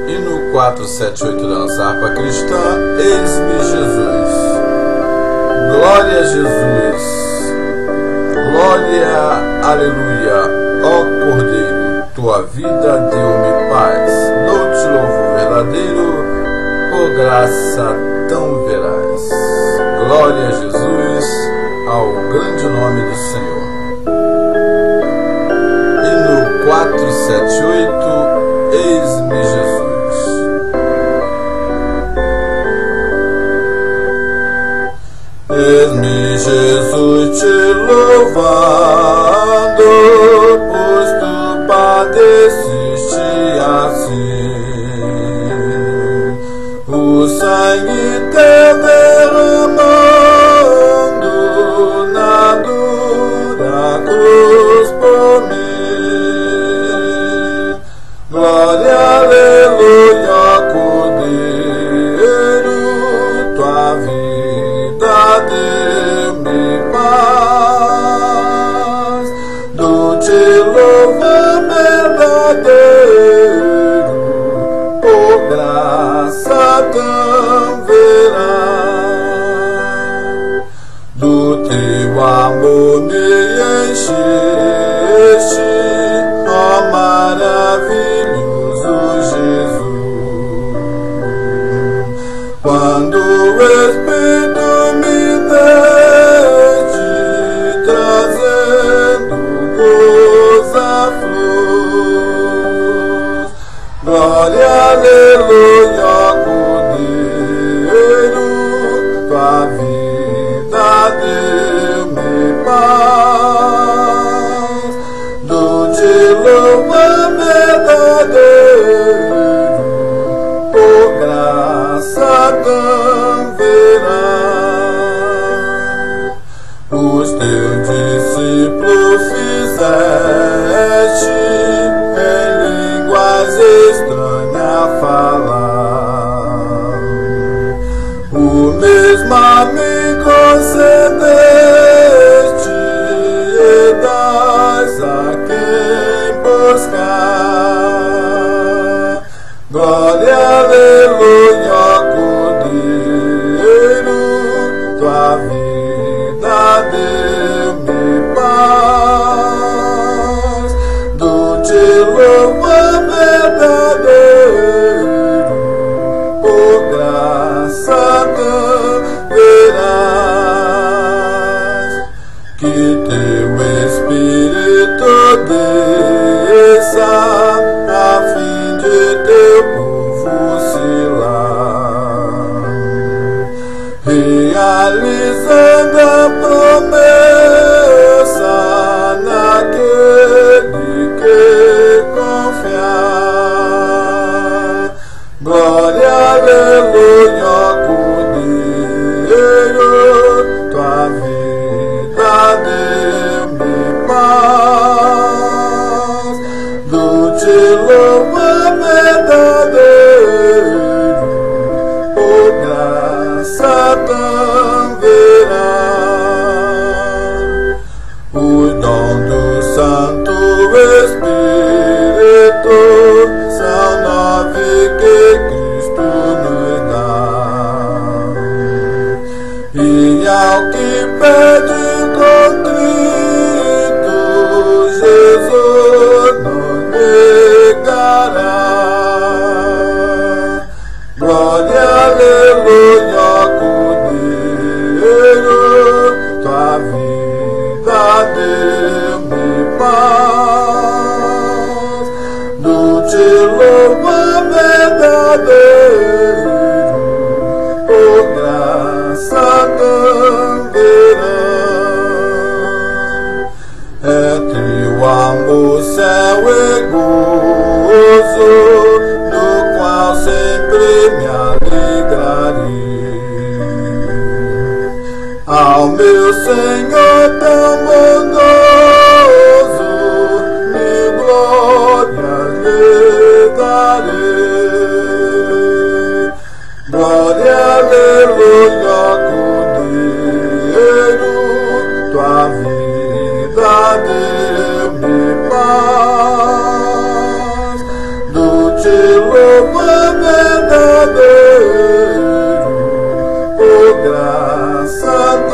E no 478 da harpa cristã, eis-me Jesus. Glória a Jesus. Glória, aleluia, ó Cordeiro, tua vida deu-me paz. Dou-te louvor verdadeiro, por graça tão veraz. Glória a Jesus, ao grande nome do Senhor. E no 478, eis-me Jesus. Eis-me Jesus te louvando, pois tu padeceste assim. O sangue teu derramando na dura cruz por mim. Glória, aleluia, Cordeiro, tua vida deu-me paz. Dou-te louvor verdadeiro, por graça tão veraz. Do teu amor me encheste, ó maravilhoso Jesus. Quando o Espírito me deste, trazendo gozo flor. Glória, aleluia, Cordeiro, tua vida deu-me paz. Do-te louvor verdadeiro, por graça tão veraz. Os teus discípulos fizeste em línguas estranhas falar. O mesmo a mim concedeste e dás a quem buscar. Glória, aleluia, Cordeiro, tua vida deu-me paz. Do-te louvor verdadeiro, por graça tão veraz. Que teu Espírito desça a fim de teu povo selar, realizando a promessa naquele que confiar. Glória, aleluia, Cordeiro, tua vida deu-me paz. Do-te louvor verdadeiro, por graça tão veraz. O dom do Santo Espírito são 9 que Cristo nos dá. E ao que pede contrito, Jesus não negará. Glória, aleluia, Cordeiro, tua vida deu-me paz. Do-te louvor verdadeiro, por graça tão veraz. Entre o amor, céu e gozo, no qual sempre me alegrarei. Ao meu Senhor tão bondoso, minha glória lhe darei. Glória, aleluia, Cordeiro, tua vida deu-me paz. Do-te louvor graça